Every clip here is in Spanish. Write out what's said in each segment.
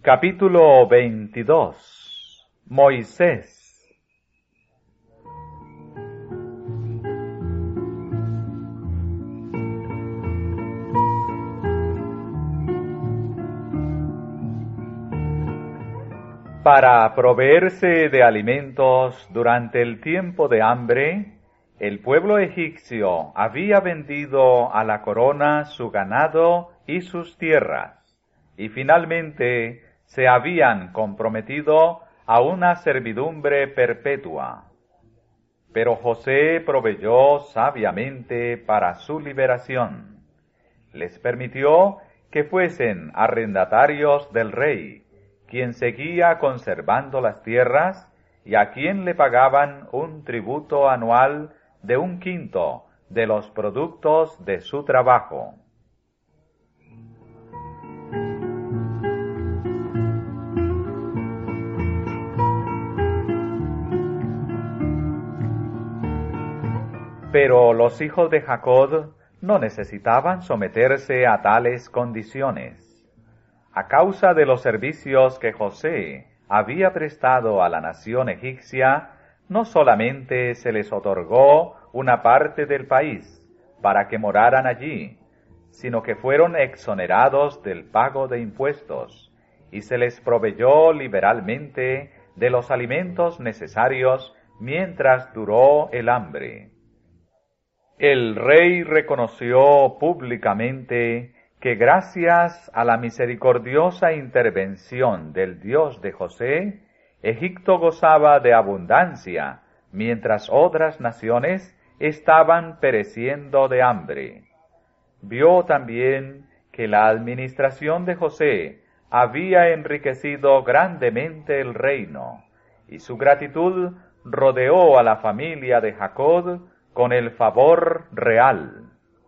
Capítulo 22. Moisés. Para proveerse de alimentos durante el tiempo de hambre, el pueblo egipcio había vendido a la corona su ganado y sus tierras, y finalmente se habían comprometido a una servidumbre perpetua. Pero José proveyó sabiamente para su liberación. Les permitió que fuesen arrendatarios del rey, quien seguía conservando las tierras y a quien le pagaban un tributo anual de 1/5 de los productos de su trabajo. Pero los hijos de Jacob no necesitaban someterse a tales condiciones. A causa de los servicios que José había prestado a la nación egipcia, no solamente se les otorgó una parte del país para que moraran allí, sino que fueron exonerados del pago de impuestos, y se les proveyó liberalmente de los alimentos necesarios mientras duró el hambre. El rey reconoció públicamente que gracias a la misericordiosa intervención del Dios de José, Egipto gozaba de abundancia, mientras otras naciones estaban pereciendo de hambre. Vio también que la administración de José había enriquecido grandemente el reino, y su gratitud rodeó a la familia de Jacob con el favor real.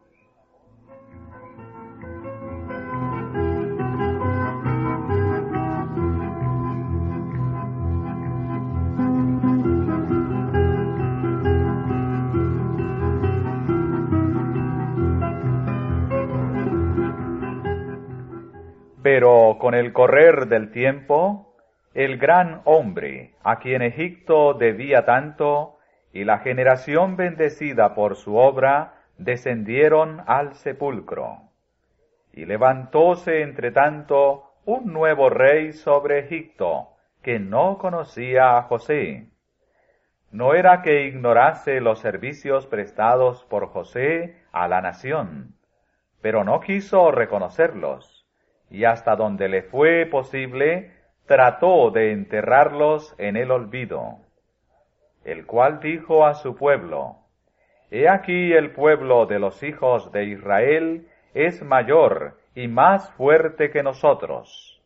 Pero con el correr del tiempo, el gran hombre a quien Egipto debía tanto y la generación bendecida por su obra descendieron al sepulcro. Y levantóse entre tanto un nuevo rey sobre Egipto, que no conocía a José. No era que ignorase los servicios prestados por José a la nación, pero no quiso reconocerlos, y hasta donde le fue posible, trató de enterrarlos en el olvido. El cual dijo a su pueblo: He aquí el pueblo de los hijos de Israel es mayor y más fuerte que nosotros.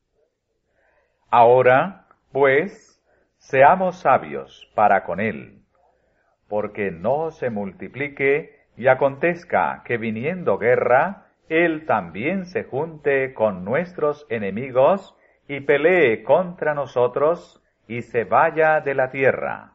Ahora, pues, seamos sabios para con él, porque no se multiplique y acontezca que viniendo guerra, él también se junte con nuestros enemigos y pelee contra nosotros y se vaya de la tierra.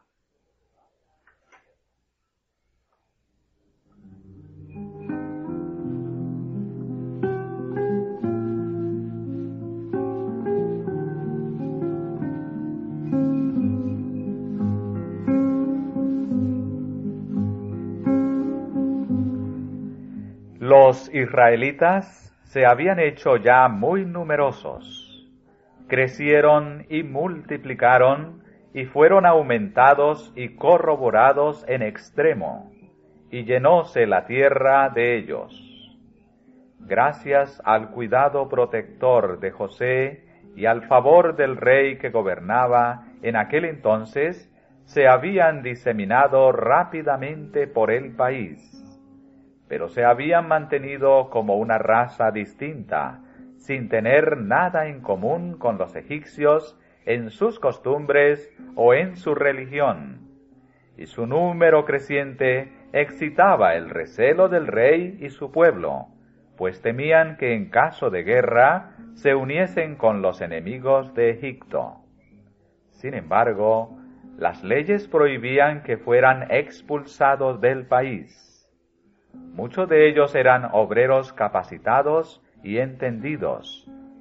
Los israelitas se habían hecho ya muy numerosos, crecieron y multiplicaron y fueron aumentados y corroborados en extremo, y llenóse la tierra de ellos. Gracias al cuidado protector de José y al favor del rey que gobernaba en aquel entonces, se habían diseminado rápidamente por el país, pero se habían mantenido como una raza distinta, sin tener nada en común con los egipcios en sus costumbres o en su religión, y su número creciente excitaba el recelo del rey y su pueblo, pues temían que en caso de guerra se uniesen con los enemigos de Egipto. Sin embargo, las leyes prohibían que fueran expulsados del país. Muchos de ellos eran obreros capacitados y entendidos,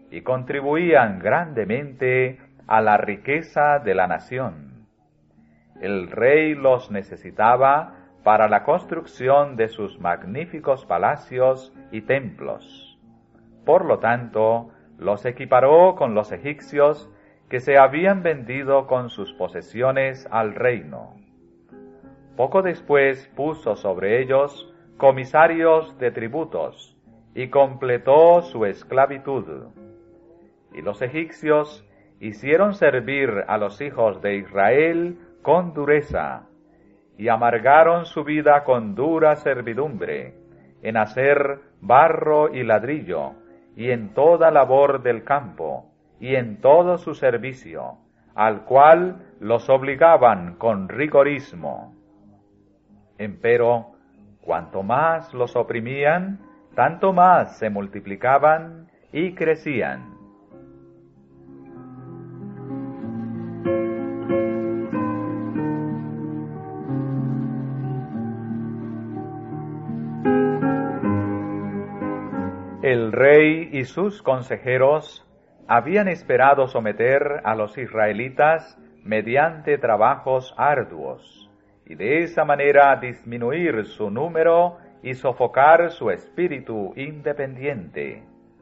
y contribuían grandemente a la riqueza de la nación. El rey los necesitaba para la construcción de sus magníficos palacios y templos. Por lo tanto, los equiparó con los egipcios que se habían vendido con sus posesiones al reino. Poco después puso sobre ellos comisarios de tributos y completó su esclavitud. Y los egipcios hicieron servir a los hijos de Israel con dureza, y amargaron su vida con dura servidumbre, en hacer barro y ladrillo, y en toda labor del campo, y en todo su servicio, al cual los obligaban con rigorismo. Empero, cuanto más los oprimían, tanto más se multiplicaban y crecían. El rey y sus consejeros habían esperado someter a los israelitas mediante trabajos arduos, y de esa manera disminuir su número y sofocar su espíritu independiente.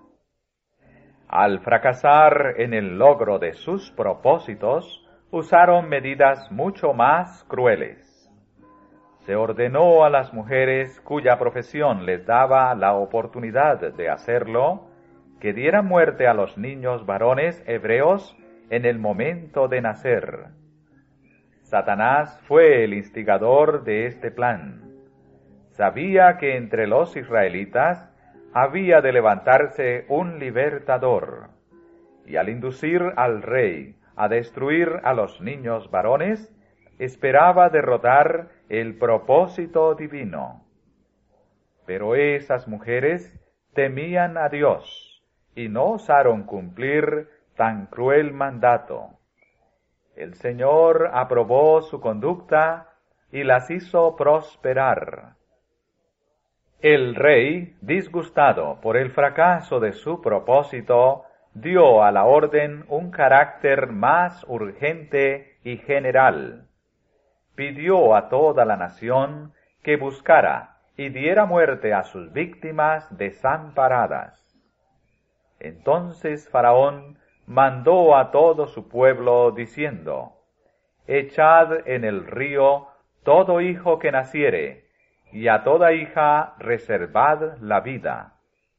Al fracasar en el logro de sus propósitos, usaron medidas mucho más crueles. Se ordenó a las mujeres cuya profesión les daba la oportunidad de hacerlo, que dieran muerte a los niños varones hebreos en el momento de nacer. Satanás fue el instigador de este plan. Sabía que entre los israelitas había de levantarse un libertador, y al inducir al rey a destruir a los niños varones, esperaba derrotar el propósito divino. Pero esas mujeres temían a Dios y no osaron cumplir tan cruel mandato. El Señor aprobó su conducta y las hizo prosperar. El rey, disgustado por el fracaso de su propósito, dio a la orden un carácter más urgente y general. Pidió a toda la nación que buscara y diera muerte a sus víctimas desamparadas. Entonces Faraón mandó a todo su pueblo diciendo: Echad en el río todo hijo que naciere, y a toda hija reservad la vida.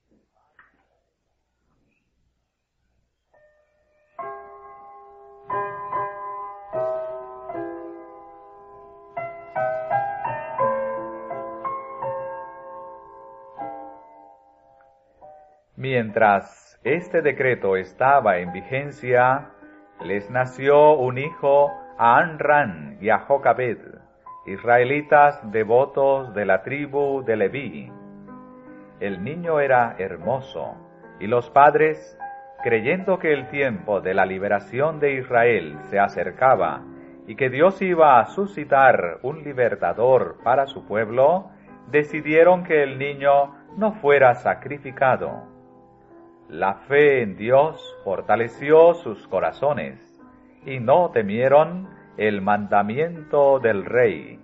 Mientras este decreto estaba en vigencia, les nació un hijo a Amram y a Jocabed, israelitas devotos de la tribu de Leví. El niño era hermoso, y los padres, creyendo que el tiempo de la liberación de Israel se acercaba y que Dios iba a suscitar un libertador para su pueblo, decidieron que el niño no fuera sacrificado. La fe en Dios fortaleció sus corazones, y no temieron el mandamiento del rey.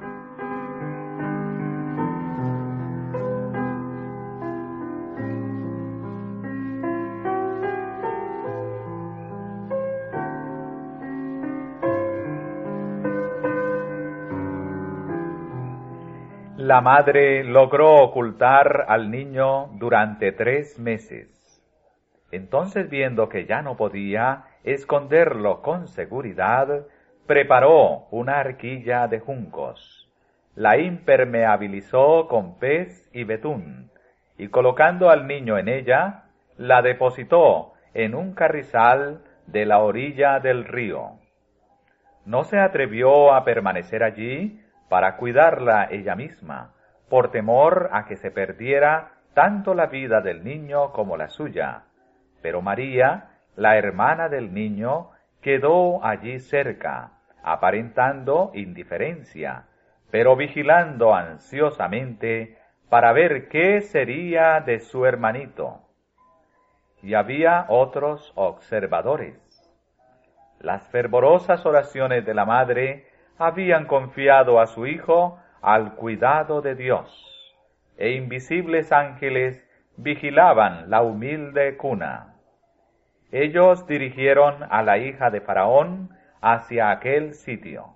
La madre logró ocultar al niño durante 3 meses. Entonces, viendo que ya no podía esconderlo con seguridad, preparó una arquilla de juncos, la impermeabilizó con pez y betún, y colocando al niño en ella, la depositó en un carrizal de la orilla del río. No se atrevió a permanecer allí para cuidarla ella misma, por temor a que se perdiera tanto la vida del niño como la suya. Pero María, la hermana del niño, quedó allí cerca, aparentando indiferencia, pero vigilando ansiosamente para ver qué sería de su hermanito. y había otros observadores. Las fervorosas oraciones de la madre habían confiado a su hijo al cuidado de Dios, e invisibles ángeles vigilaban la humilde cuna. Ellos dirigieron a la hija de Faraón hacia aquel sitio.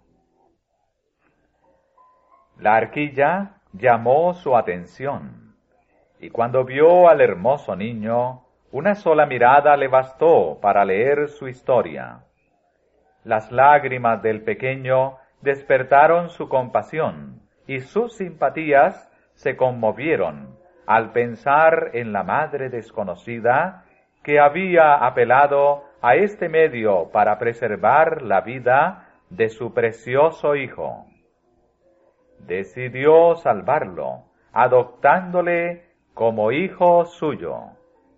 La arquilla llamó su atención, y cuando vio al hermoso niño, una sola mirada le bastó para leer su historia. Las lágrimas del pequeño despertaron su compasión, y sus simpatías se conmovieron al pensar en la madre desconocida que había apelado a este medio para preservar la vida de su precioso hijo. Decidió salvarlo, adoptándole como hijo suyo.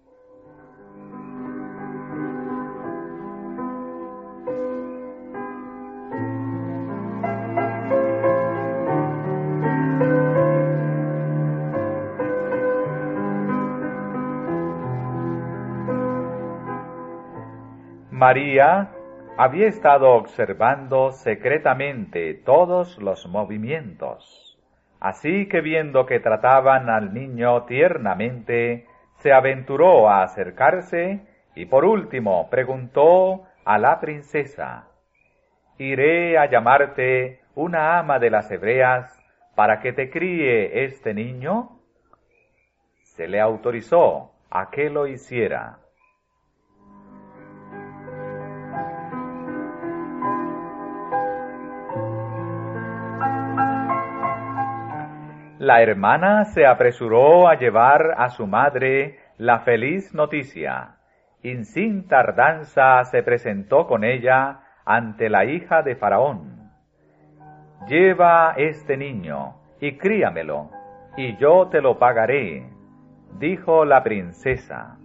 María había estado observando secretamente todos los movimientos, así que viendo que trataban al niño tiernamente, se aventuró a acercarse y por último preguntó a la princesa: «¿Iré a llamarte una ama de las hebreas para que te críe este niño?» Se le autorizó a que lo hiciera. La hermana se apresuró a llevar a su madre la feliz noticia, y sin tardanza se presentó con ella ante la hija de Faraón. «Lleva este niño y críamelo, y yo te lo pagaré», dijo la princesa.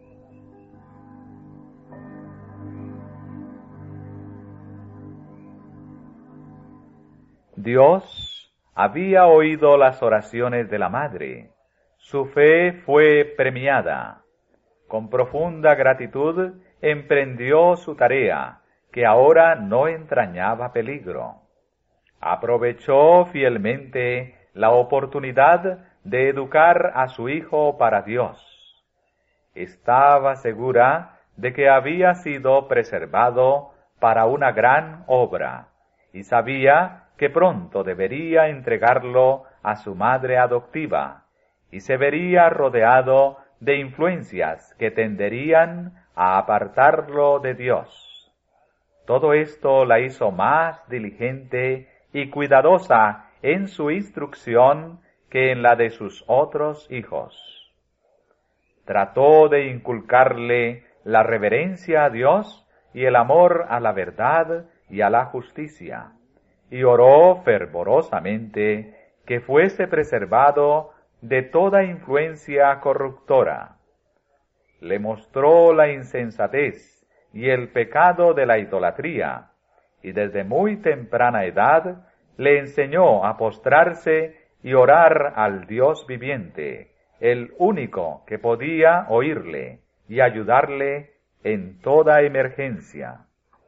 Dios había oído las oraciones de la madre. Su fe fue premiada. Con profunda gratitud emprendió su tarea, que ahora no entrañaba peligro. Aprovechó fielmente la oportunidad de educar a su hijo para Dios. Estaba segura de que había sido preservado para una gran obra, y sabía que pronto debería entregarlo a su madre adoptiva, y se vería rodeado de influencias que tenderían a apartarlo de Dios. Todo esto la hizo más diligente y cuidadosa en su instrucción que en la de sus otros hijos. Trató de inculcarle la reverencia a Dios y el amor a la verdad y a la justicia, y oró fervorosamente que fuese preservado de toda influencia corruptora. Le mostró la insensatez y el pecado de la idolatría, y desde muy temprana edad le enseñó a postrarse y orar al Dios viviente, el único que podía oírle y ayudarle en toda emergencia.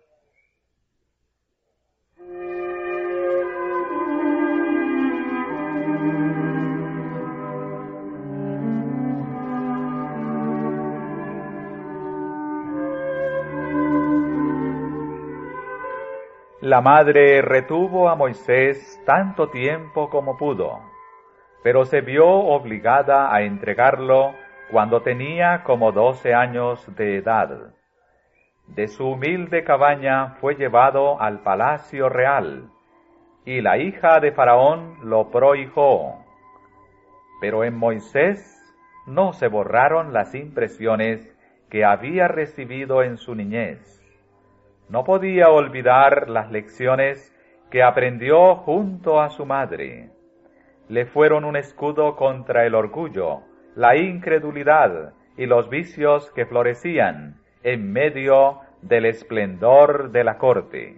La madre retuvo a Moisés tanto tiempo como pudo, pero se vio obligada a entregarlo cuando tenía como 12 años de edad. De su humilde cabaña fue llevado al palacio real, y la hija de Faraón lo prohijó. Pero en Moisés no se borraron las impresiones que había recibido en su niñez. No podía olvidar las lecciones que aprendió junto a su madre. Le fueron un escudo contra el orgullo, la incredulidad y los vicios que florecían en medio del esplendor de la corte.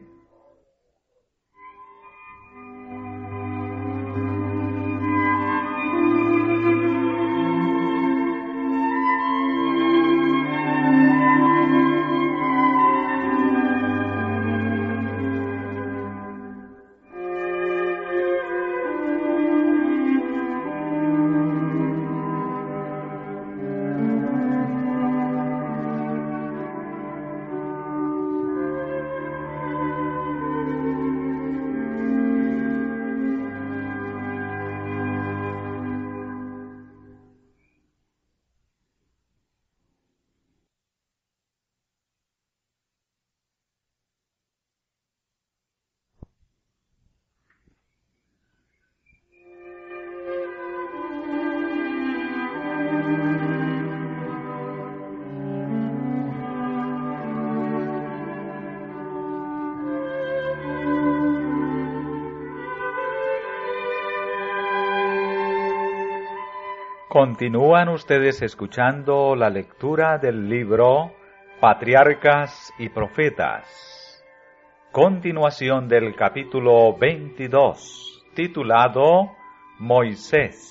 Continúan ustedes escuchando la lectura del libro Patriarcas y Profetas. Continuación del capítulo 22, titulado Moisés.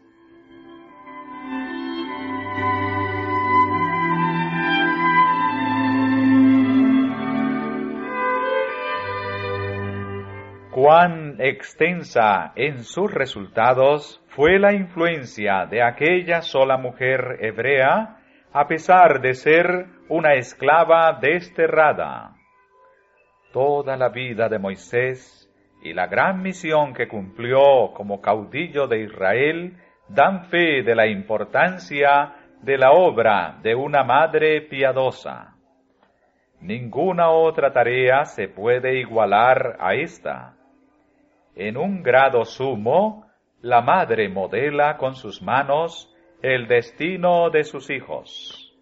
Cuán extensa en sus resultados fue la influencia de aquella sola mujer hebrea, a pesar de ser una esclava desterrada. Toda la vida de Moisés y la gran misión que cumplió como caudillo de Israel dan fe de la importancia de la obra de una madre piadosa. Ninguna otra tarea se puede igualar a esta. En un grado sumo, la madre modela con sus manos el destino de sus hijos.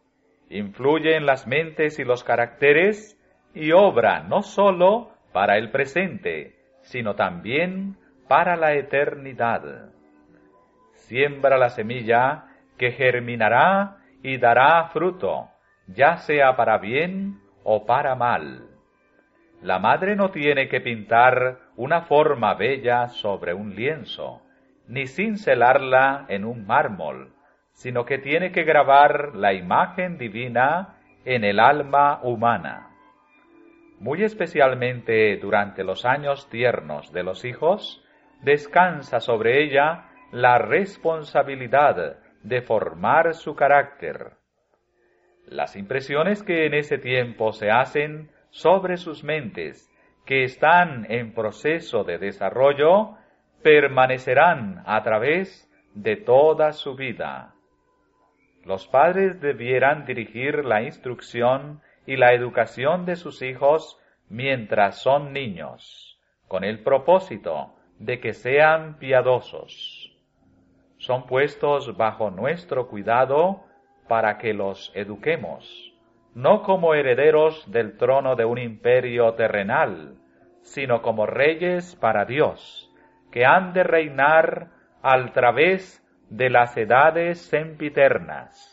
Influye en las mentes y los caracteres y obra no sólo para el presente, sino también para la eternidad. Siembra la semilla que germinará y dará fruto, ya sea para bien o para mal. La madre no tiene que pintar una forma bella sobre un lienzo, ni cincelarla en un mármol, sino que tiene que grabar la imagen divina en el alma humana. Muy especialmente durante los años tiernos de los hijos, descansa sobre ella la responsabilidad de formar su carácter. Las impresiones que en ese tiempo se hacen sobre sus mentes, que están en proceso de desarrollo, permanecerán a través de toda su vida. Los padres debieran dirigir la instrucción y la educación de sus hijos mientras son niños, con el propósito de que sean piadosos. Son puestos bajo nuestro cuidado para que los eduquemos, no como herederos del trono de un imperio terrenal, sino como reyes para Dios, que han de reinar al través de las edades sempiternas.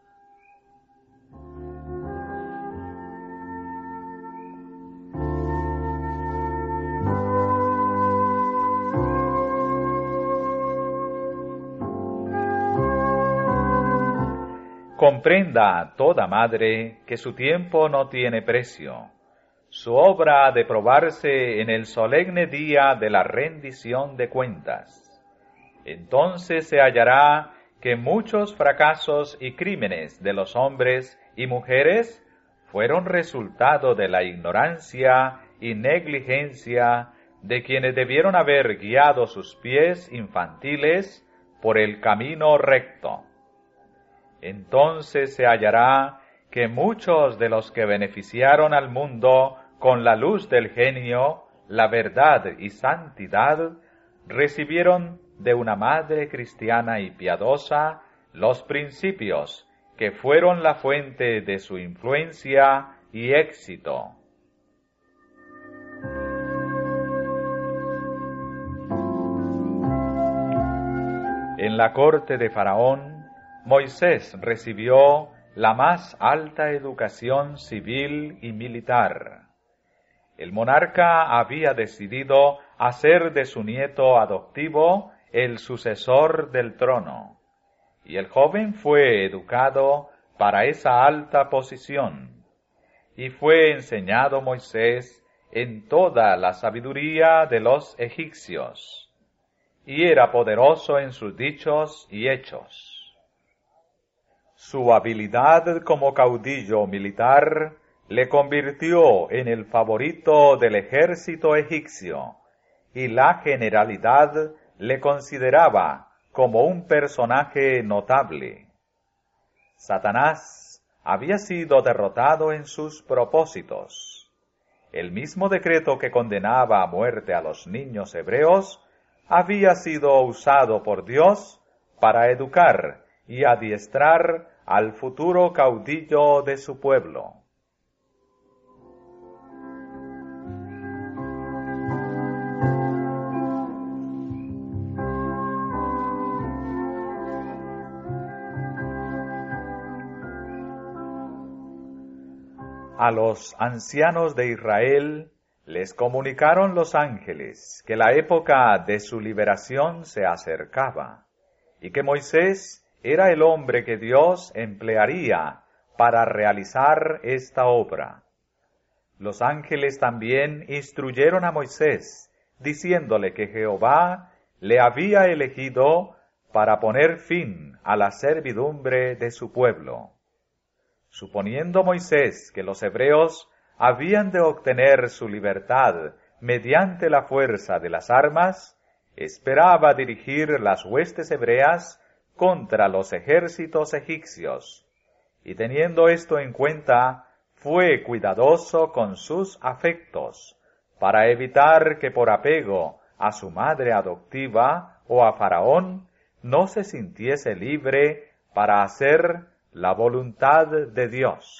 Comprenda toda madre que su tiempo no tiene precio. Su obra ha de probarse en el solemne día de la rendición de cuentas. Entonces se hallará que muchos fracasos y crímenes de los hombres y mujeres fueron resultado de la ignorancia y negligencia de quienes debieron haber guiado sus pies infantiles por el camino recto. Entonces se hallará que muchos de los que beneficiaron al mundo con la luz del genio, la verdad y santidad, recibieron de una madre cristiana y piadosa los principios que fueron la fuente de su influencia y éxito. En la corte de Faraón, Moisés recibió la más alta educación civil y militar. El monarca había decidido hacer de su nieto adoptivo el sucesor del trono, y el joven fue educado para esa alta posición, y fue enseñado Moisés en toda la sabiduría de los egipcios, y era poderoso en sus dichos y hechos. Su habilidad como caudillo militar le convirtió en el favorito del ejército egipcio, y la generalidad le consideraba como un personaje notable. Satanás había sido derrotado en sus propósitos. El mismo decreto que condenaba a muerte a los niños hebreos había sido usado por Dios para educar y adiestrar al futuro caudillo de su pueblo. A los ancianos de Israel les comunicaron los ángeles que la época de su liberación se acercaba, y que Moisés era el hombre que Dios emplearía para realizar esta obra. Los ángeles también instruyeron a Moisés, diciéndole que Jehová le había elegido para poner fin a la servidumbre de su pueblo. Suponiendo Moisés que los hebreos habían de obtener su libertad mediante la fuerza de las armas, esperaba dirigir las huestes hebreas contra los ejércitos egipcios, y teniendo esto en cuenta, fue cuidadoso con sus afectos, para evitar que por apego a su madre adoptiva o a Faraón, no se sintiese libre para hacer la voluntad de Dios.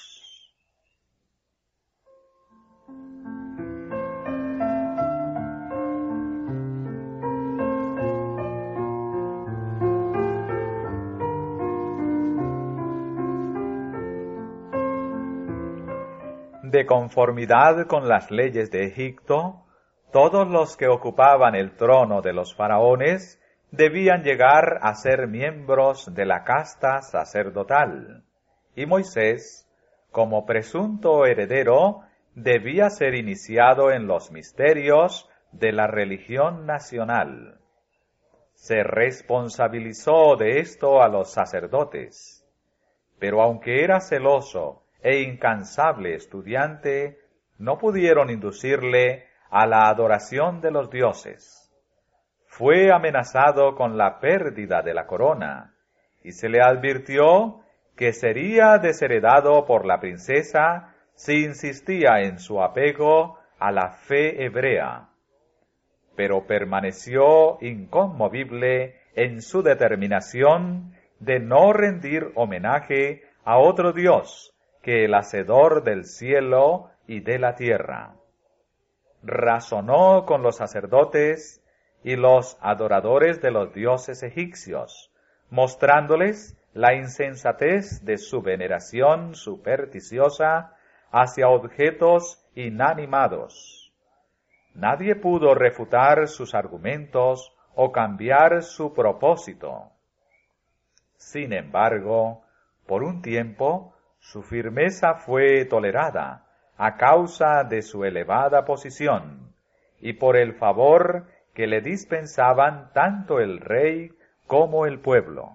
De conformidad con las leyes de Egipto, todos los que ocupaban el trono de los faraones debían llegar a ser miembros de la casta sacerdotal, y Moisés, como presunto heredero, debía ser iniciado en los misterios de la religión nacional. Se responsabilizó de esto a los sacerdotes, pero aunque era celoso e incansable estudiante, no pudieron inducirle a la adoración de los dioses. Fue amenazado con la pérdida de la corona, y se le advirtió que sería desheredado por la princesa si insistía en su apego a la fe hebrea. Pero permaneció inconmovible en su determinación de no rendir homenaje a otro Dios que el hacedor del cielo y de la tierra. Razonó con los sacerdotes y los adoradores de los dioses egipcios, mostrándoles la insensatez de su veneración supersticiosa hacia objetos inanimados. Nadie pudo refutar sus argumentos o cambiar su propósito. Sin embargo, por un tiempo, su firmeza fue tolerada a causa de su elevada posición y por el favor que le dispensaban tanto el rey como el pueblo.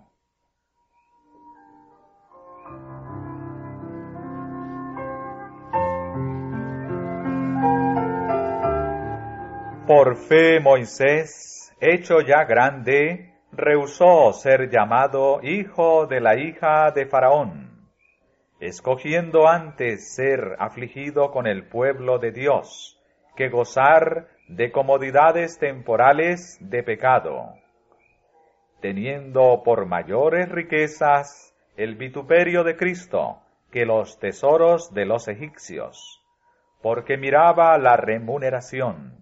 Por fe Moisés, hecho ya grande, rehusó ser llamado hijo de la hija de Faraón, escogiendo antes ser afligido con el pueblo de Dios, que gozar de comodidades temporales de pecado, teniendo por mayores riquezas el vituperio de Cristo que los tesoros de los egipcios, porque miraba la remuneración.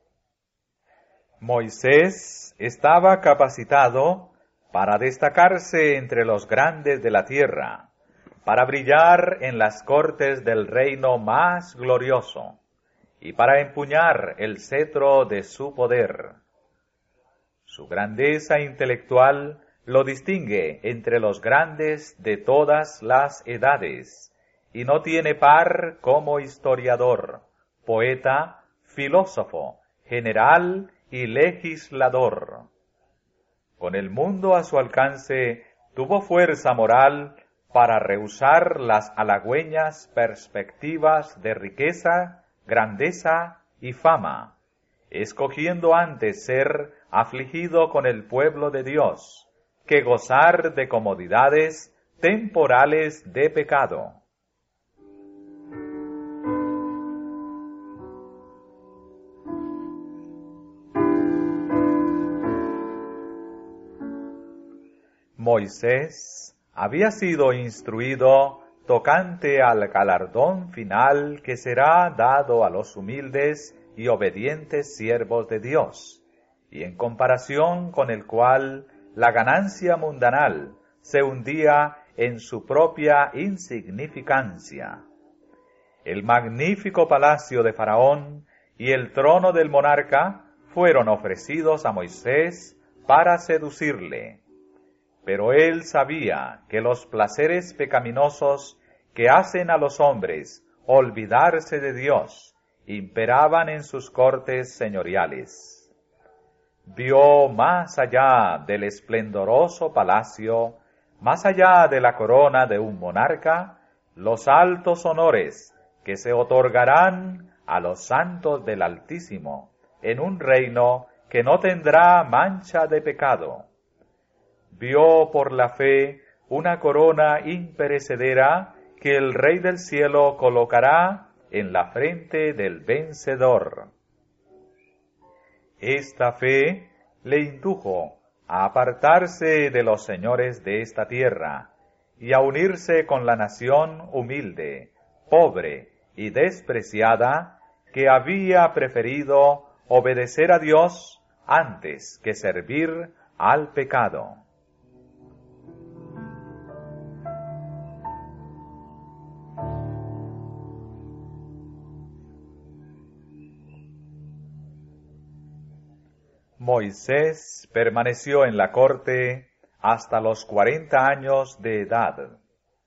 Moisés estaba capacitado para destacarse entre los grandes de la tierra, para brillar en las cortes del reino más glorioso, y para empuñar el cetro de su poder. Su grandeza intelectual lo distingue entre los grandes de todas las edades, y no tiene par como historiador, poeta, filósofo, general y legislador. Con el mundo a su alcance, tuvo fuerza moral para rehusar las halagüeñas perspectivas de riqueza, grandeza y fama, escogiendo antes ser afligido con el pueblo de Dios, que gozar de comodidades temporales de pecado. Moisés había sido instruido tocante al galardón final que será dado a los humildes y obedientes siervos de Dios, y en comparación con el cual la ganancia mundanal se hundía en su propia insignificancia. el magnífico palacio de Faraón y el trono del monarca fueron ofrecidos a Moisés para seducirle. Pero él sabía que los placeres pecaminosos que hacen a los hombres olvidarse de Dios imperaban en sus cortes señoriales. Vio más allá del esplendoroso palacio, más allá de la corona de un monarca, los altos honores que se otorgarán a los santos del Altísimo en un reino que no tendrá mancha de pecado. Vio por la fe una corona imperecedera que el Rey del cielo colocará en la frente del vencedor. Esta fe le indujo a apartarse de los señores de esta tierra y a unirse con la nación humilde, pobre y despreciada que había preferido obedecer a Dios antes que servir al pecado. Moisés permaneció en la corte hasta los 40 años de edad.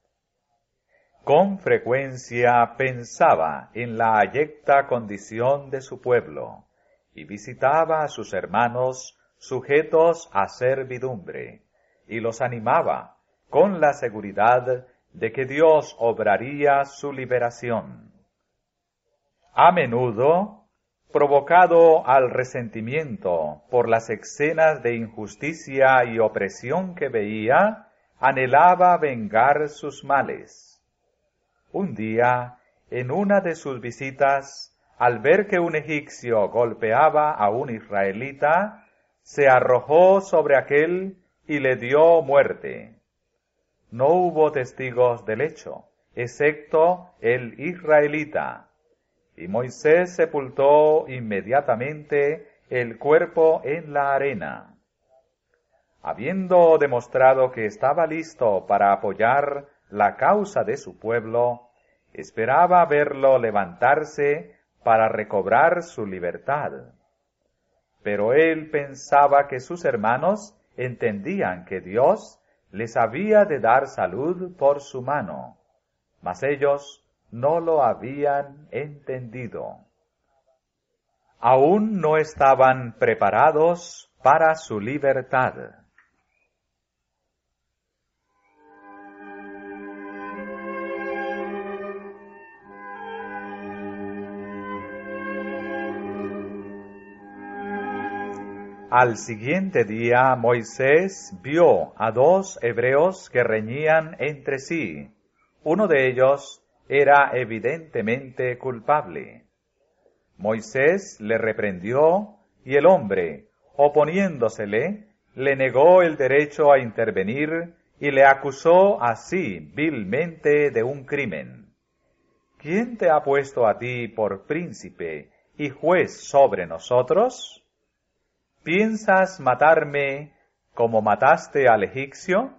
Con frecuencia pensaba en la abyecta condición de su pueblo y visitaba a sus hermanos sujetos a servidumbre y los animaba con la seguridad de que Dios obraría su liberación. A menudo, provocado al resentimiento por las escenas de injusticia y opresión que veía, anhelaba vengar sus males. Un día, en una de sus visitas, al ver que un egipcio golpeaba a un israelita, se arrojó sobre aquél y le dio muerte. No hubo testigos del hecho, excepto el israelita, y Moisés sepultó inmediatamente el cuerpo en la arena. Habiendo demostrado que estaba listo para apoyar la causa de su pueblo, esperaba verlo levantarse para recobrar su libertad. Pero él pensaba que sus hermanos entendían que Dios les había de dar salud por su mano, mas ellos no lo habían entendido. Aún no estaban preparados para su libertad. Al siguiente día Moisés vio a dos hebreos que reñían entre sí. Uno de ellos era evidentemente culpable. Moisés le reprendió y el hombre, oponiéndosele, le negó el derecho a intervenir y le acusó así vilmente de un crimen. ¿Quién te ha puesto a ti por príncipe y juez sobre nosotros? ¿Piensas matarme como mataste al egipcio?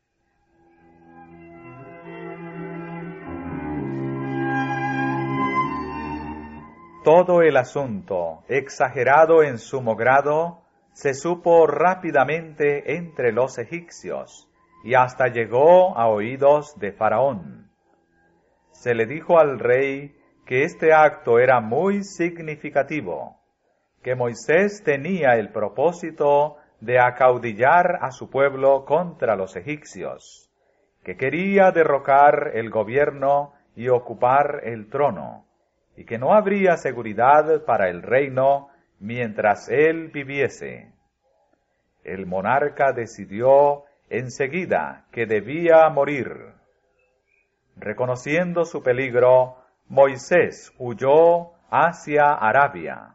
Todo el asunto, exagerado en sumo grado, se supo rápidamente entre los egipcios y hasta llegó a oídos de Faraón. Se le dijo al rey que este acto era muy significativo, que Moisés tenía el propósito de acaudillar a su pueblo contra los egipcios, que quería derrocar el gobierno y ocupar el trono, y que no habría seguridad para el reino mientras él viviese. El monarca decidió enseguida que debía morir. Reconociendo su peligro, Moisés huyó hacia Arabia.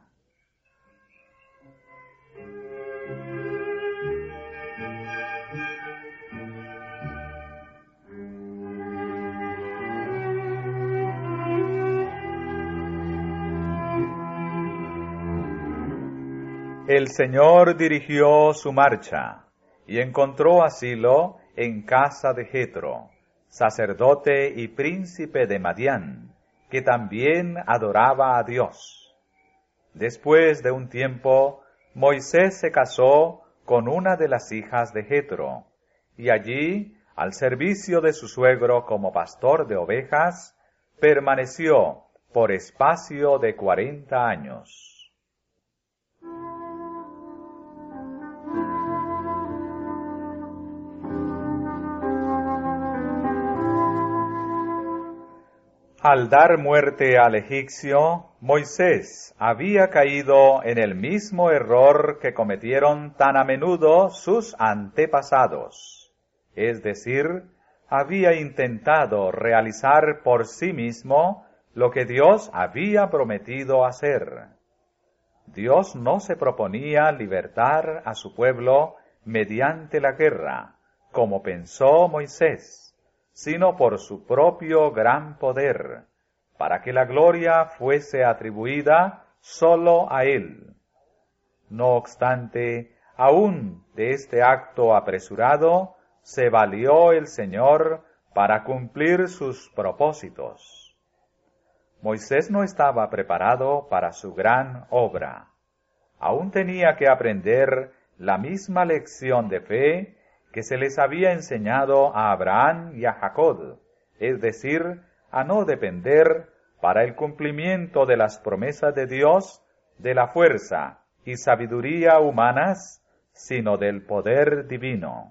El Señor dirigió su marcha y encontró asilo en casa de Jetro, sacerdote y príncipe de Madián, que también adoraba a Dios. Después de un tiempo, Moisés se casó con una de las hijas de Jetro, y allí, al servicio de su suegro como pastor de ovejas, permaneció por espacio de 40 años. Al dar muerte al egipcio, Moisés había caído en el mismo error que cometieron tan a menudo sus antepasados, es decir, había intentado realizar por sí mismo lo que Dios había prometido hacer. Dios no se proponía libertar a su pueblo mediante la guerra, como pensó Moisés, sino por su propio gran poder, para que la gloria fuese atribuida sólo a Él. No obstante, aún de este acto apresurado, se valió el Señor para cumplir sus propósitos. Moisés no estaba preparado para su gran obra. Aún tenía que aprender la misma lección de fe que se les había enseñado a Abraham y a Jacob, es decir, a no depender para el cumplimiento de las promesas de Dios de la fuerza y sabiduría humanas, sino del poder divino.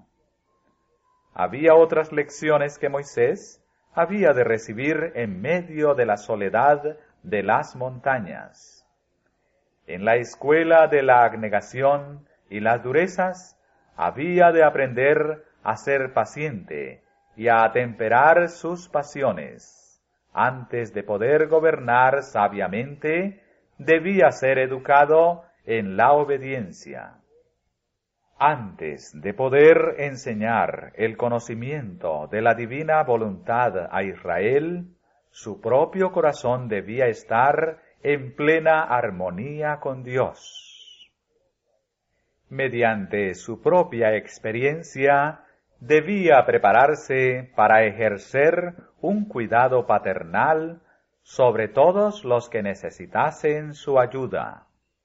Había otras lecciones que Moisés había de recibir en medio de la soledad de las montañas. En la escuela de la abnegación y las durezas, había de aprender a ser paciente y a atemperar sus pasiones. Antes de poder gobernar sabiamente, debía ser educado en la obediencia. Antes de poder enseñar el conocimiento de la divina voluntad a Israel, su propio corazón debía estar en plena armonía con Dios. Mediante su propia experiencia, debía prepararse para ejercer un cuidado paternal sobre todos los que necesitasen su ayuda.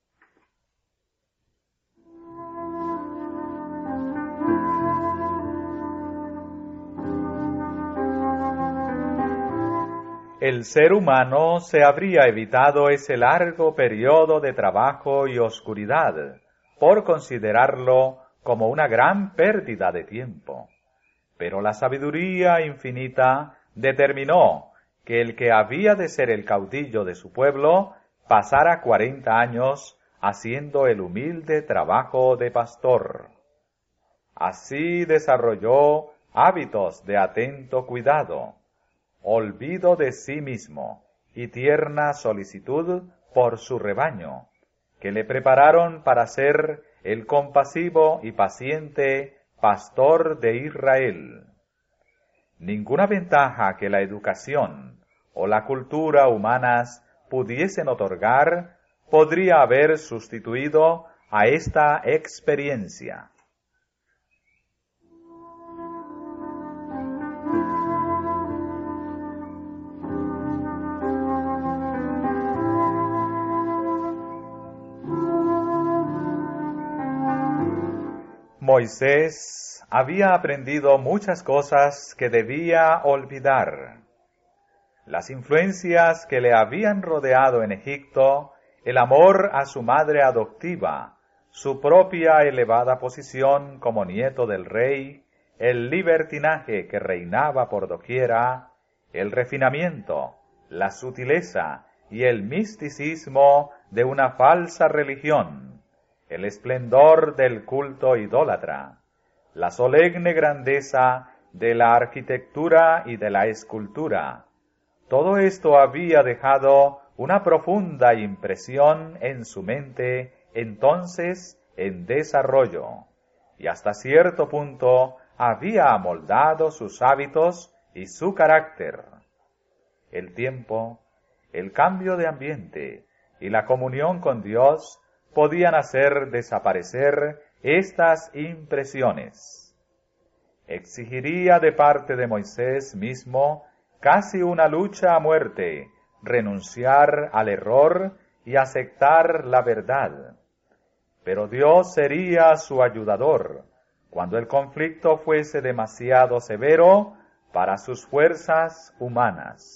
El ser humano se habría evitado ese largo periodo de trabajo y oscuridad, por considerarlo como una gran pérdida de tiempo. Pero la sabiduría infinita determinó que el que había de ser el caudillo de su pueblo pasara 40 años haciendo el humilde trabajo de pastor. Así desarrolló hábitos de atento cuidado, olvido de sí mismo y tierna solicitud por su rebaño, que le prepararon para ser el compasivo y paciente pastor de Israel. Ninguna ventaja que la educación o la cultura humanas pudiesen otorgar podría haber sustituido a esta experiencia. Moisés había aprendido muchas cosas que debía olvidar. Las influencias que le habían rodeado en Egipto, el amor a su madre adoptiva, su propia elevada posición como nieto del rey, el libertinaje que reinaba por doquiera, el refinamiento, la sutileza y el misticismo de una falsa religión, el esplendor del culto idólatra, la solemne grandeza de la arquitectura y de la escultura. Todo esto había dejado una profunda impresión en su mente, entonces en desarrollo, y hasta cierto punto había amoldado sus hábitos y su carácter. El tiempo, el cambio de ambiente y la comunión con Dios podían hacer desaparecer estas impresiones. Exigiría de parte de Moisés mismo casi una lucha a muerte renunciar al error y aceptar la verdad. Pero Dios sería su ayudador cuando el conflicto fuese demasiado severo para sus fuerzas humanas.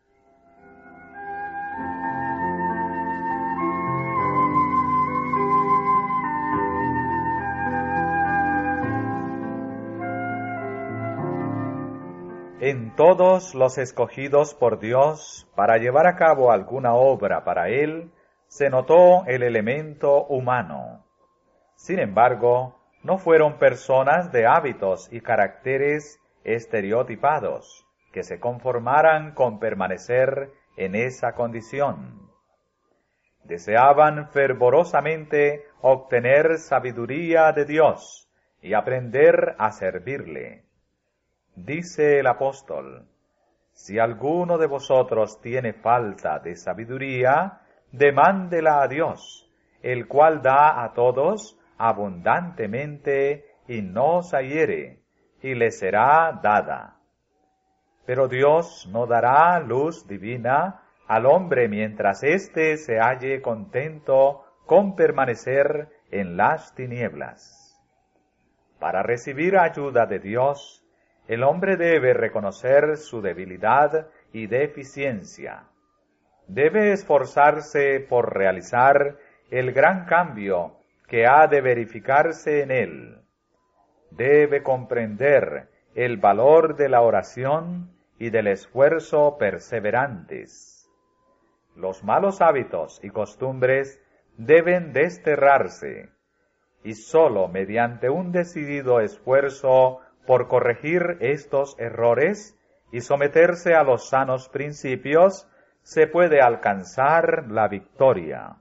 En todos los escogidos por Dios para llevar a cabo alguna obra para Él, se notó el elemento humano. Sin embargo, no fueron personas de hábitos y caracteres estereotipados que se conformaran con permanecer en esa condición. Deseaban fervorosamente obtener sabiduría de Dios y aprender a servirle. Dice el apóstol: si alguno de vosotros tiene falta de sabiduría, demándela a Dios, el cual da a todos abundantemente y no se hiere, y le será dada. Pero Dios no dará luz divina al hombre mientras éste se halle contento con permanecer en las tinieblas. Para recibir ayuda de Dios, el hombre debe reconocer su debilidad y deficiencia. Debe esforzarse por realizar el gran cambio que ha de verificarse en él. Debe comprender el valor de la oración y del esfuerzo perseverantes. Los malos hábitos y costumbres deben desterrarse, y sólo mediante un decidido esfuerzo por corregir estos errores y someterse a los sanos principios, se puede alcanzar la victoria.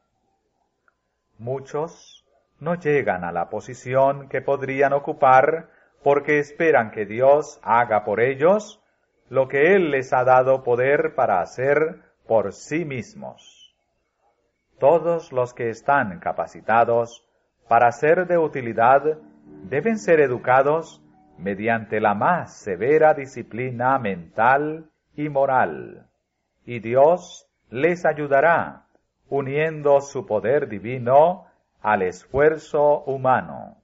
Muchos no llegan a la posición que podrían ocupar porque esperan que Dios haga por ellos lo que Él les ha dado poder para hacer por sí mismos. Todos los que están capacitados para ser de utilidad deben ser educados mediante la más severa disciplina mental y moral, y Dios les ayudará, uniendo su poder divino al esfuerzo humano.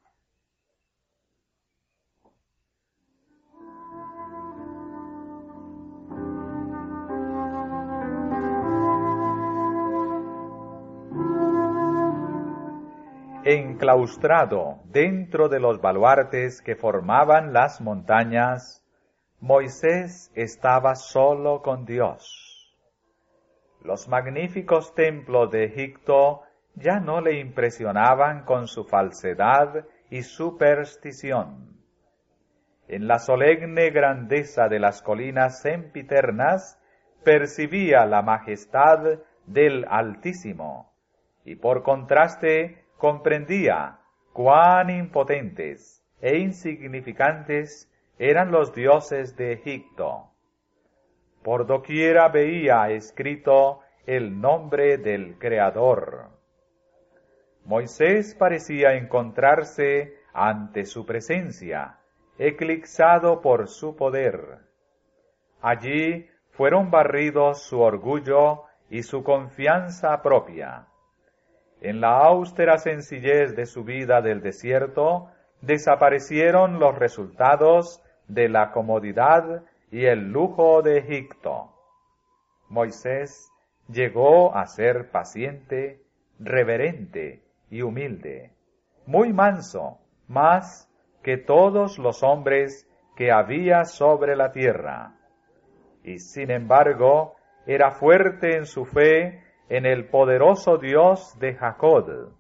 Enclaustrado dentro de los baluartes que formaban las montañas, Moisés estaba solo con Dios. Los magníficos templos de Egipto ya no le impresionaban con su falsedad y superstición. En la solemne grandeza de las colinas sempiternas percibía la majestad del Altísimo, y por contraste comprendía cuán impotentes e insignificantes eran los dioses de Egipto. Por doquiera veía escrito el nombre del Creador. Moisés parecía encontrarse ante su presencia, eclipsado por su poder. Allí fueron barridos su orgullo y su confianza propia. En la austera sencillez de su vida del desierto, desaparecieron los resultados de la comodidad y el lujo de Egipto. Moisés llegó a ser paciente, reverente y humilde, muy manso, más que todos los hombres que había sobre la tierra. Y sin embargo, era fuerte en su fe en el poderoso Dios de Jacob.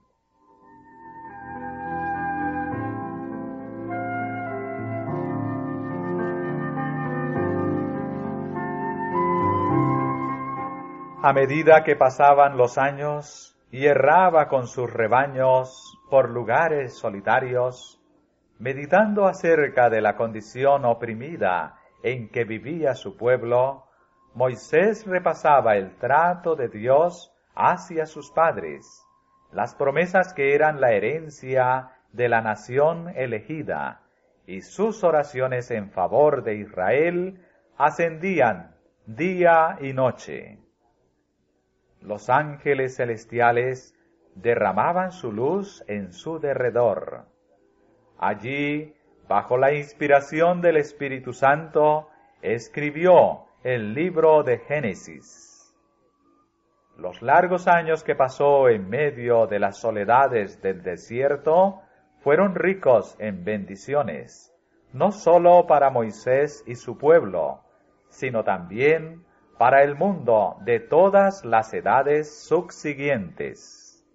A medida que pasaban los años y erraba con sus rebaños por lugares solitarios, meditando acerca de la condición oprimida en que vivía su pueblo, Moisés repasaba el trato de Dios hacia sus padres, las promesas que eran la herencia de la nación elegida, y sus oraciones en favor de Israel ascendían día y noche. Los ángeles celestiales derramaban su luz en su derredor. Allí, bajo la inspiración del Espíritu Santo, escribió el libro de Génesis. Los largos años que pasó en medio de las soledades del desierto fueron ricos en bendiciones, no sólo para Moisés y su pueblo, sino también para el mundo de todas las edades subsiguientes.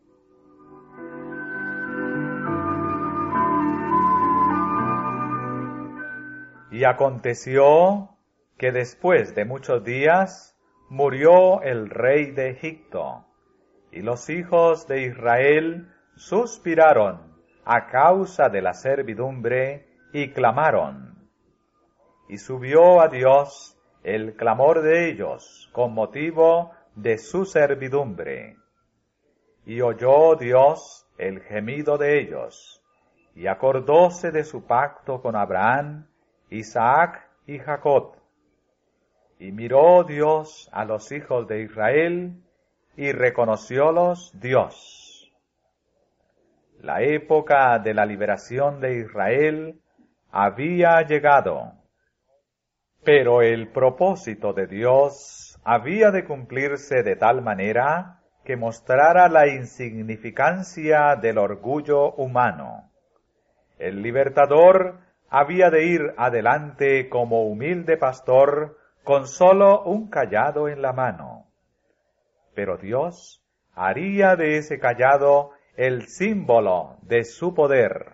Y aconteció que después de muchos días murió el rey de Egipto, y los hijos de Israel suspiraron a causa de la servidumbre y clamaron. Y subió a Dios el clamor de ellos con motivo de su servidumbre. Y oyó Dios el gemido de ellos, y acordóse de su pacto con Abraham, Isaac y Jacob. Y miró Dios a los hijos de Israel, y reconociólos Dios. La época de la liberación de Israel había llegado, pero el propósito de Dios había de cumplirse de tal manera que mostrara la insignificancia del orgullo humano. El libertador había de ir adelante como humilde pastor con solo un cayado en la mano. Pero Dios haría de ese cayado el símbolo de su poder.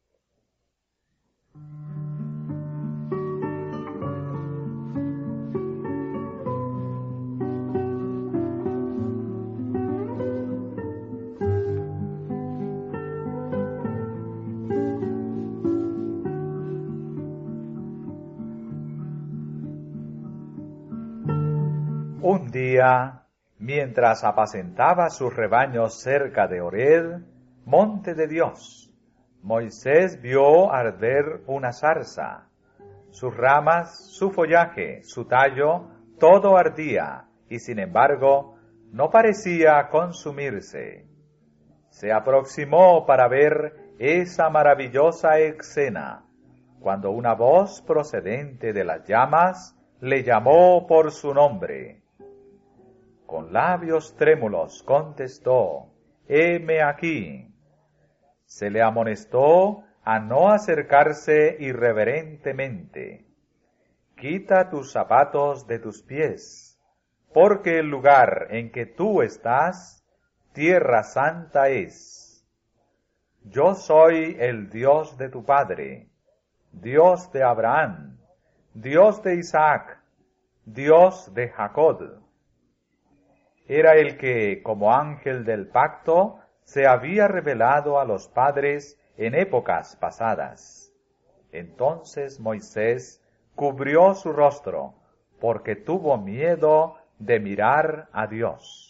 Un día, mientras apacentaba sus rebaños cerca de Horeb, monte de Dios, Moisés vio arder una zarza. Sus ramas, su follaje, su tallo, todo ardía, y sin embargo, no parecía consumirse. Se aproximó para ver esa maravillosa escena, cuando una voz procedente de las llamas le llamó por su nombre. Con labios trémulos contestó, «Heme aquí». Se le amonestó a no acercarse irreverentemente. «Quita tus zapatos de tus pies, porque el lugar en que tú estás, tierra santa es. Yo soy el Dios de tu padre, Dios de Abraham, Dios de Isaac, Dios de Jacob». Era el que, como ángel del pacto, se había revelado a los padres en épocas pasadas. Entonces Moisés cubrió su rostro, porque tuvo miedo de mirar a Dios.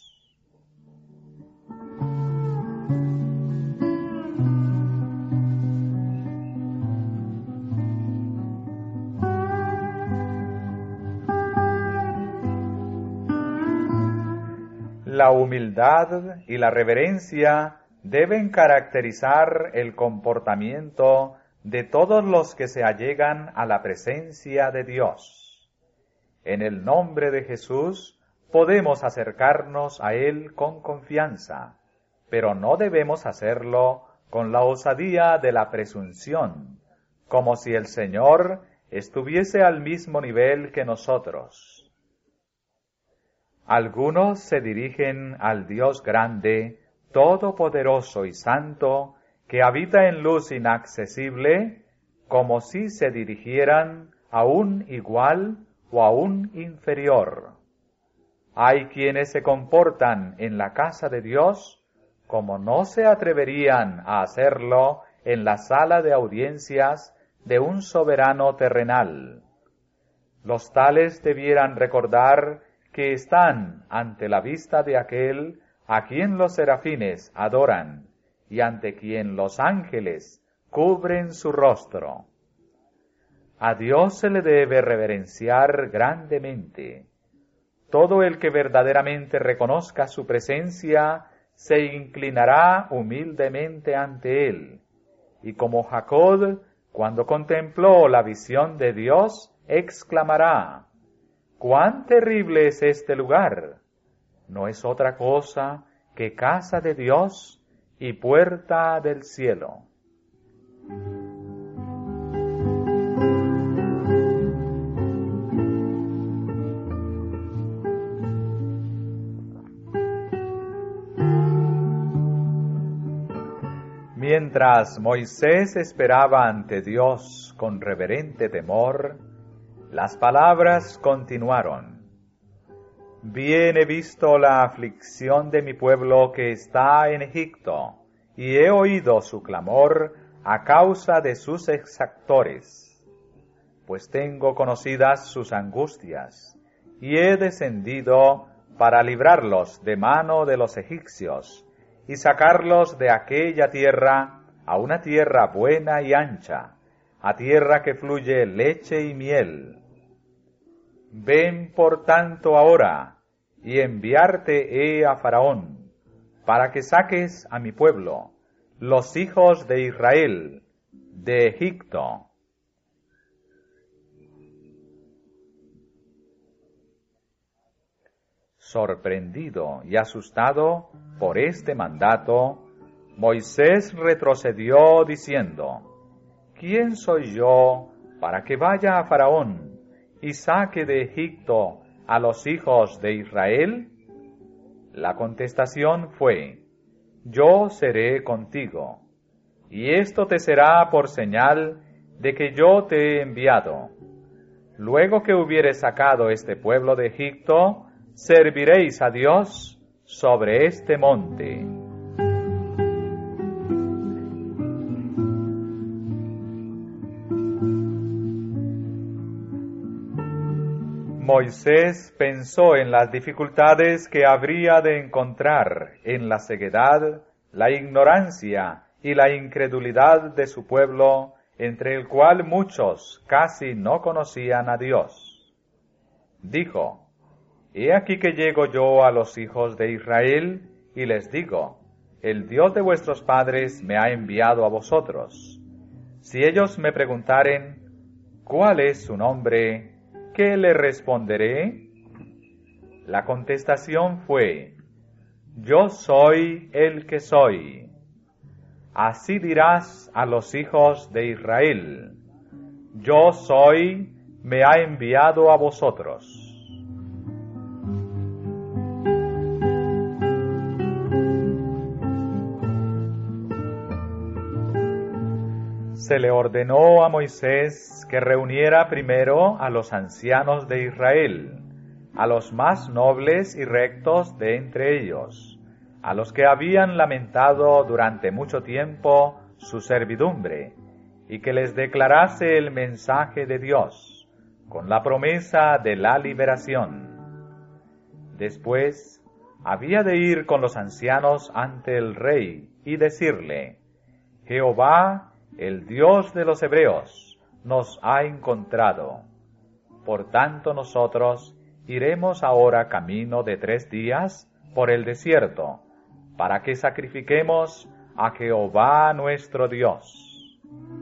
La humildad y la reverencia deben caracterizar el comportamiento de todos los que se allegan a la presencia de Dios. En el nombre de Jesús podemos acercarnos a Él con confianza, pero no debemos hacerlo con la osadía de la presunción, como si el Señor estuviese al mismo nivel que nosotros. Algunos se dirigen al Dios grande, todopoderoso y santo, que habita en luz inaccesible, como si se dirigieran a un igual o a un inferior. Hay quienes se comportan en la casa de Dios como no se atreverían a hacerlo en la sala de audiencias de un soberano terrenal. Los tales debieran recordar que están ante la vista de aquel a quien los serafines adoran y ante quien los ángeles cubren su rostro. A Dios se le debe reverenciar grandemente, todo el que verdaderamente reconozca su presencia se inclinará humildemente ante él. Y como Jacob, cuando contempló la visión de Dios, exclamará: ¡cuán terrible es este lugar! No es otra cosa que casa de Dios y puerta del cielo. Mientras Moisés esperaba ante Dios con reverente temor, las palabras continuaron: Bien he visto la aflicción de mi pueblo que está en Egipto, y he oído su clamor a causa de sus exactores. Pues tengo conocidas sus angustias, y he descendido para librarlos de mano de los egipcios, y sacarlos de aquella tierra a una tierra buena y ancha, a tierra que fluye leche y miel. Ven por tanto ahora, y enviarte he a Faraón, para que saques a mi pueblo, los hijos de Israel, de Egipto. Sorprendido y asustado por este mandato, Moisés retrocedió diciendo: ¿Quién soy yo para que vaya a Faraón y saque de Egipto a los hijos de Israel? La contestación fue: Yo seré contigo, y esto te será por señal de que yo te he enviado. Luego que hubieres sacado este pueblo de Egipto, serviréis a Dios sobre este monte. Moisés pensó en las dificultades que habría de encontrar en la ceguedad, la ignorancia y la incredulidad de su pueblo, entre el cual muchos casi no conocían a Dios. Dijo: He aquí que llego yo a los hijos de Israel, y les digo: el Dios de vuestros padres me ha enviado a vosotros. Si ellos me preguntaren: ¿cuál es su nombre?, ¿qué le responderé? La contestación fue: Yo soy el que soy. Así dirás a los hijos de Israel: Yo soy, me ha enviado a vosotros. Se le ordenó a Moisés que reuniera primero a los ancianos de Israel, a los más nobles y rectos de entre ellos, a los que habían lamentado durante mucho tiempo su servidumbre, y que les declarase el mensaje de Dios, con la promesa de la liberación. Después, había de ir con los ancianos ante el rey y decirle: Jehová, el Dios de los hebreos, nos ha encontrado. Por tanto nosotros iremos ahora camino de 3 días por el desierto, para que sacrifiquemos a Jehová nuestro Dios.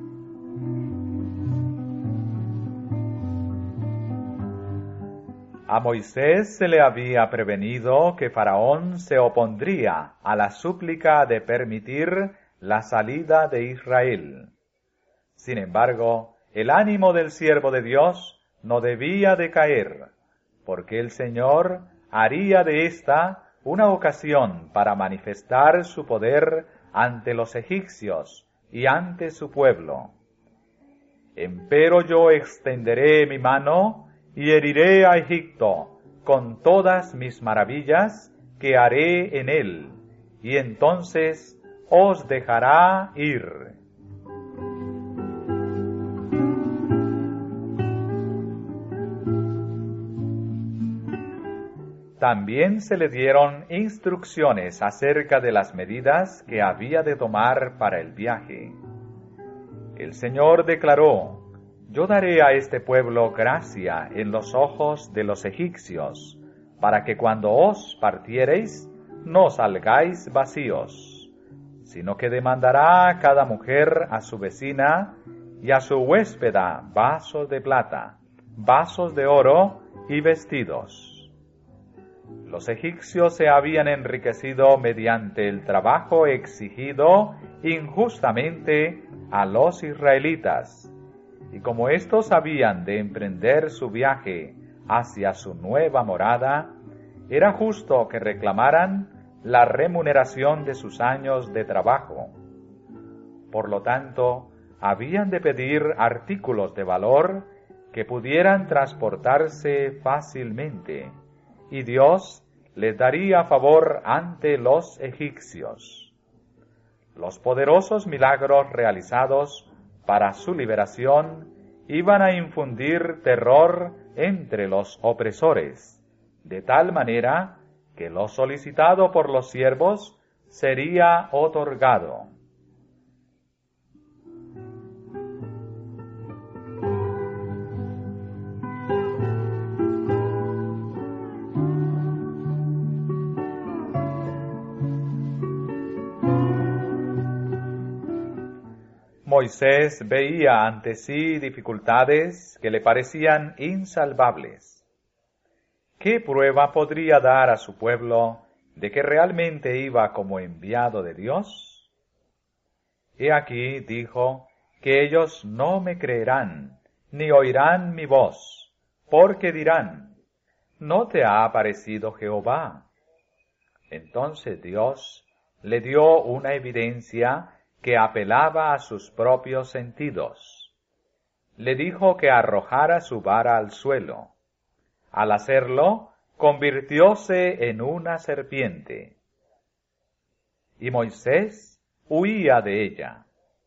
A Moisés se le había prevenido que Faraón se opondría a la súplica de permitir la salida de Israel. Sin embargo, el ánimo del siervo de Dios no debía decaer, porque el Señor haría de esta una ocasión para manifestar su poder ante los egipcios y ante su pueblo. Empero yo extenderé mi mano y heriré a Egipto con todas mis maravillas que haré en él, y entonces os dejará ir. También se le dieron instrucciones acerca de las medidas que había de tomar para el viaje. El Señor declaró: Yo daré a este pueblo gracia en los ojos de los egipcios, para que cuando os partiereis no salgáis vacíos, sino que demandará cada mujer a su vecina y a su huéspeda vasos de plata, vasos de oro y vestidos. Los egipcios se habían enriquecido mediante el trabajo exigido injustamente a los israelitas, y como éstos habían de emprender su viaje hacia su nueva morada, era justo que reclamaran la remuneración de sus años de trabajo. Por lo tanto, habían de pedir artículos de valor que pudieran transportarse fácilmente, y Dios les daría favor ante los egipcios. Los poderosos milagros realizados para su liberación iban a infundir terror entre los opresores, de tal manera que lo solicitado por los siervos sería otorgado. Moisés veía ante sí dificultades que le parecían insalvables. ¿Qué prueba podría dar a su pueblo de que realmente iba como enviado de Dios? He aquí, dijo, que ellos no me creerán, ni oirán mi voz, porque dirán, ¿no te ha aparecido Jehová? Entonces Dios le dio una evidencia que apelaba a sus propios sentidos. Le dijo que arrojara su vara al suelo. Al hacerlo, convirtióse en una serpiente. Y Moisés huía de ella.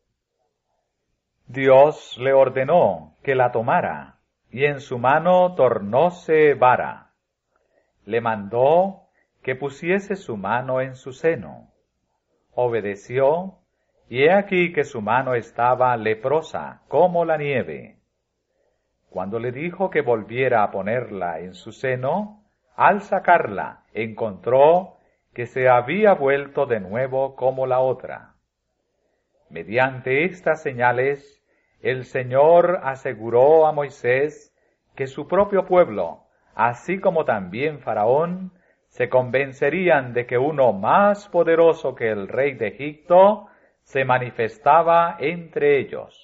Dios le ordenó que la tomara, y en su mano tornóse vara. Le mandó que pusiese su mano en su seno. Obedeció, y he aquí que su mano estaba leprosa como la nieve. Cuando le dijo que volviera a ponerla en su seno, al sacarla encontró que se había vuelto de nuevo como la otra. Mediante estas señales, el Señor aseguró a Moisés que su propio pueblo, así como también Faraón, se convencerían de que uno más poderoso que el rey de Egipto se manifestaba entre ellos.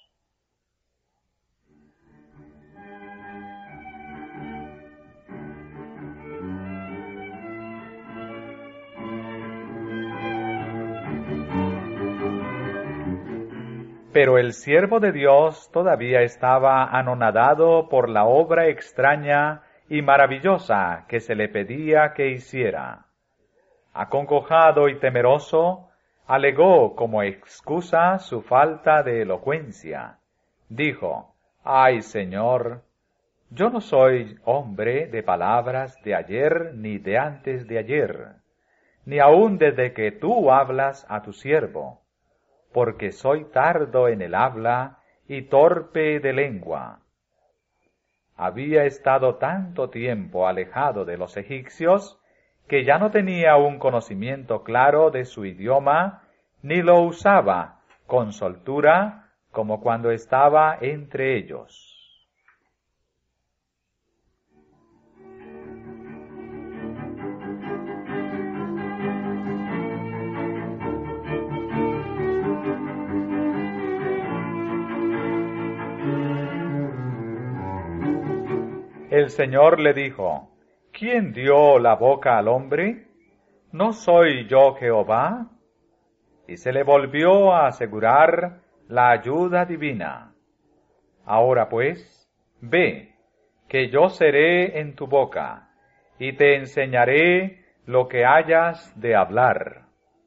Pero el siervo de Dios todavía estaba anonadado por la obra extraña y maravillosa que se le pedía que hiciera. Acongojado y temeroso, alegó como excusa su falta de elocuencia. Dijo, «Ay, Señor, yo no soy hombre de palabras de ayer ni de antes de ayer, ni aun desde que tú hablas a tu siervo, porque soy tardo en el habla y torpe de lengua». Había estado tanto tiempo alejado de los egipcios que ya no tenía un conocimiento claro de su idioma, ni lo usaba con soltura como cuando estaba entre ellos. El Señor le dijo, ¿quién dio la boca al hombre? ¿No soy yo Jehová? Y se le volvió a asegurar la ayuda divina. Ahora pues, ve, que yo seré en tu boca, y te enseñaré lo que hayas de hablar.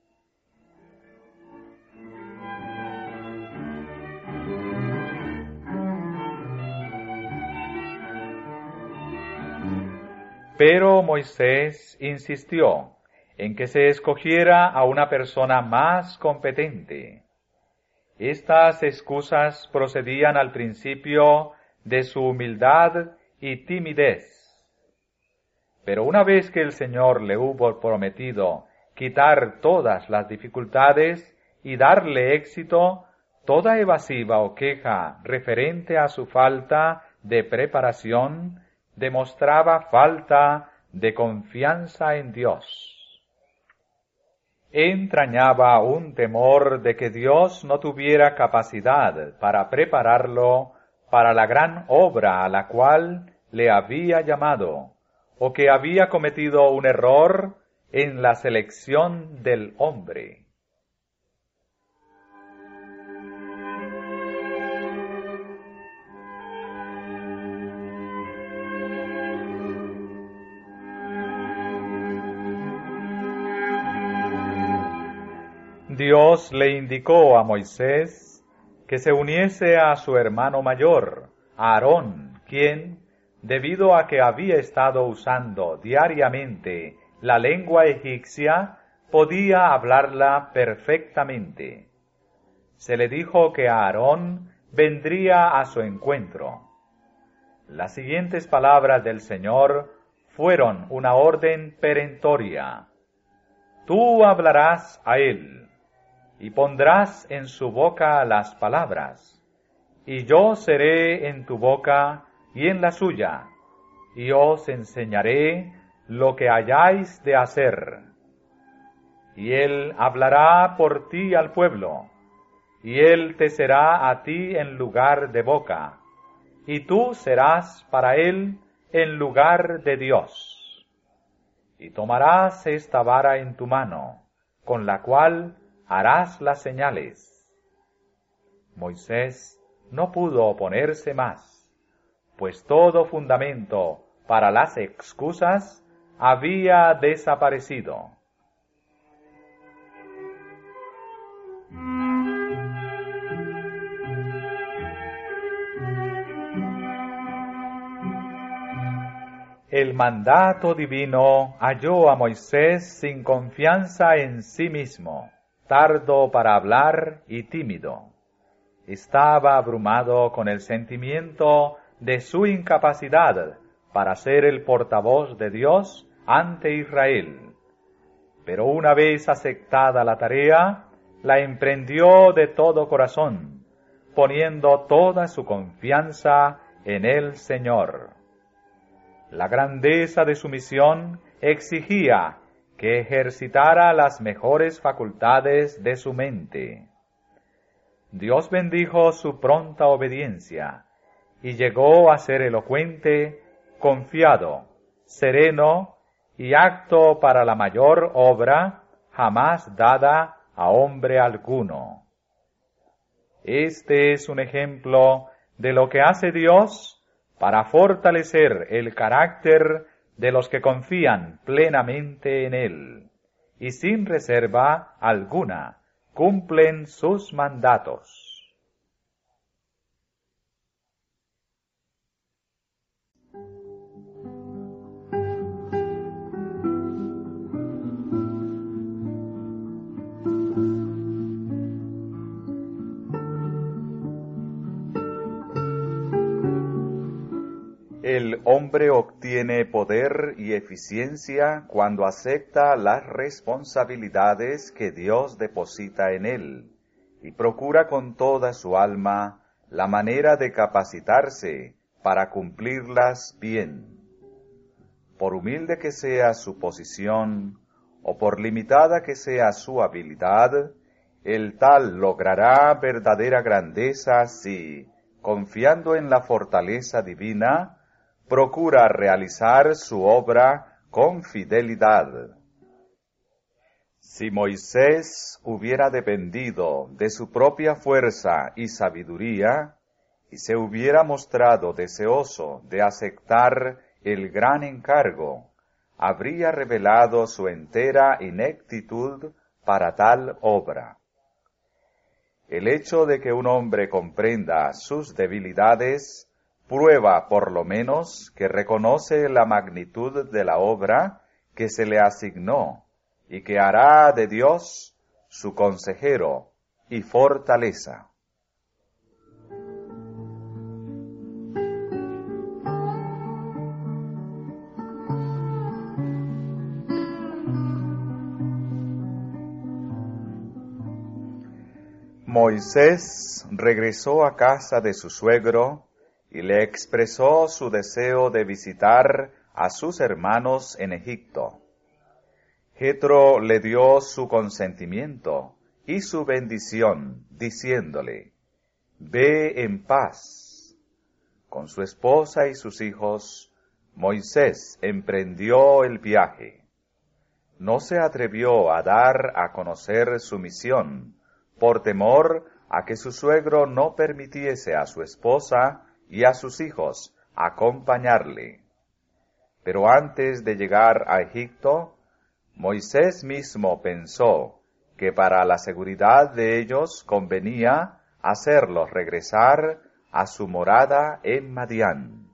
Pero Moisés insistió en que se escogiera a una persona más competente. Estas excusas procedían al principio de su humildad y timidez. Pero una vez que el Señor le hubo prometido quitar todas las dificultades y darle éxito, toda evasiva o queja referente a su falta de preparación demostraba falta de confianza en Dios. Entrañaba un temor de que Dios no tuviera capacidad para prepararlo para la gran obra a la cual le había llamado, o que había cometido un error en la selección del hombre. Dios le indicó a Moisés que se uniese a su hermano mayor, Aarón, quien, debido a que había estado usando diariamente la lengua egipcia, podía hablarla perfectamente. Se le dijo que Aarón vendría a su encuentro. Las siguientes palabras del Señor fueron una orden perentoria. Tú hablarás a él, y pondrás en su boca las palabras, y yo seré en tu boca y en la suya, y os enseñaré lo que hayáis de hacer. Y él hablará por ti al pueblo, y él te será a ti en lugar de boca, y tú serás para él en lugar de Dios. Y tomarás esta vara en tu mano, con la cual harás las señales. Moisés no pudo oponerse más, pues todo fundamento para las excusas había desaparecido. El mandato divino halló a Moisés sin confianza en sí mismo, tardo para hablar y tímido. Estaba abrumado con el sentimiento de su incapacidad para ser el portavoz de Dios ante Israel. Pero una vez aceptada la tarea, la emprendió de todo corazón, poniendo toda su confianza en el Señor. La grandeza de su misión exigía que ejercitara las mejores facultades de su mente. Dios bendijo su pronta obediencia y llegó a ser elocuente, confiado, sereno y apto para la mayor obra jamás dada a hombre alguno. Este es un ejemplo de lo que hace Dios para fortalecer el carácter de los que confían plenamente en Él, y sin reserva alguna cumplen sus mandatos. El hombre obtiene poder y eficiencia cuando acepta las responsabilidades que Dios deposita en él y procura con toda su alma la manera de capacitarse para cumplirlas bien. Por humilde que sea su posición o por limitada que sea su habilidad, el tal logrará verdadera grandeza si, confiando en la fortaleza divina, procura realizar su obra con fidelidad. Si Moisés hubiera dependido de su propia fuerza y sabiduría, y se hubiera mostrado deseoso de aceptar el gran encargo, habría revelado su entera ineptitud para tal obra. El hecho de que un hombre comprenda sus debilidades prueba por lo menos que reconoce la magnitud de la obra que se le asignó y que hará de Dios su consejero y fortaleza. Moisés regresó a casa de su suegro y le expresó su deseo de visitar a sus hermanos en Egipto. Jetro le dio su consentimiento y su bendición, diciéndole: «Ve en paz». Con su esposa y sus hijos, Moisés emprendió el viaje. No se atrevió a dar a conocer su misión, por temor a que su suegro no permitiese a su esposa y a sus hijos acompañarle. Pero antes de llegar a Egipto, Moisés mismo pensó que para la seguridad de ellos convenía hacerlos regresar a su morada en Madián.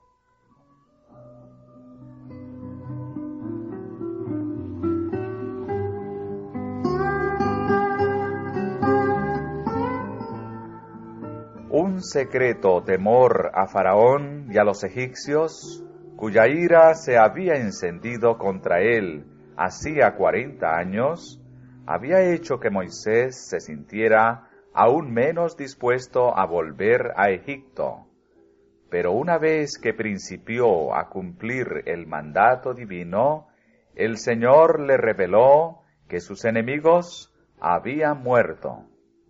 Un secreto temor a Faraón y a los egipcios, cuya ira se había encendido contra él hacía 40 años, había hecho que Moisés se sintiera aún menos dispuesto a volver a Egipto. Pero una vez que principió a cumplir el mandato divino, el Señor le reveló que sus enemigos habían muerto.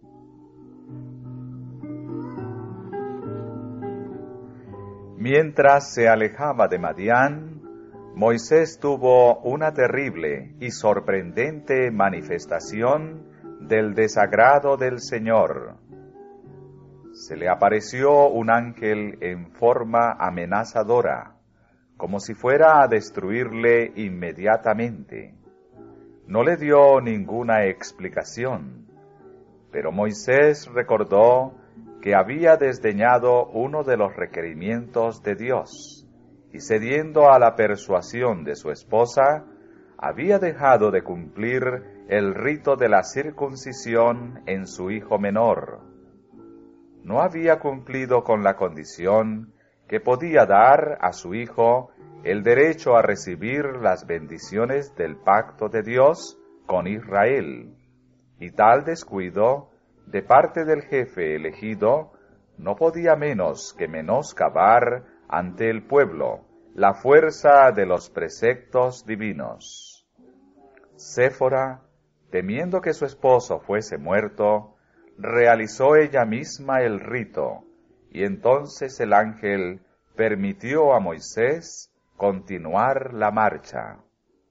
Mientras se alejaba de Madián, Moisés tuvo una terrible y sorprendente manifestación del desagrado del Señor. Se le apareció un ángel en forma amenazadora, como si fuera a destruirle inmediatamente. No le dio ninguna explicación, pero Moisés recordó que había desdeñado uno de los requerimientos de Dios, y cediendo a la persuasión de su esposa, había dejado de cumplir el rito de la circuncisión en su hijo menor. No había cumplido con la condición que podía dar a su hijo el derecho a recibir las bendiciones del pacto de Dios con Israel, y tal descuido de parte del jefe elegido no podía menos que menoscabar ante el pueblo la fuerza de los preceptos divinos. Séfora, temiendo que su esposo fuese muerto, realizó ella misma el rito, y entonces el ángel permitió a Moisés continuar la marcha.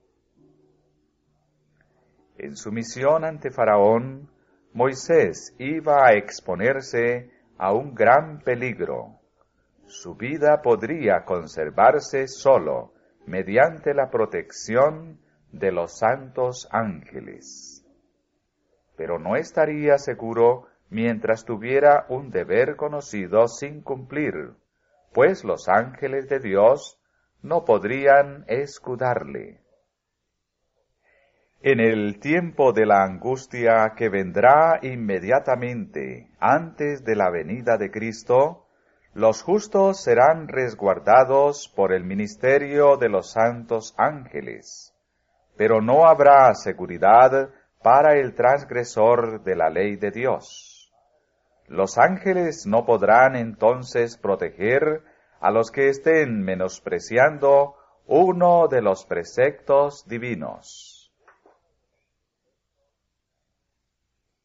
En su misión ante Faraón, Moisés iba a exponerse a un gran peligro. Su vida podría conservarse solo mediante la protección de los santos ángeles. Pero no estaría seguro mientras tuviera un deber conocido sin cumplir, pues los ángeles de Dios no podrían escudarle. En el tiempo de la angustia que vendrá inmediatamente antes de la venida de Cristo, los justos serán resguardados por el ministerio de los santos ángeles, pero no habrá seguridad para el transgresor de la ley de Dios. Los ángeles no podrán entonces proteger a los que estén menospreciando uno de los preceptos divinos.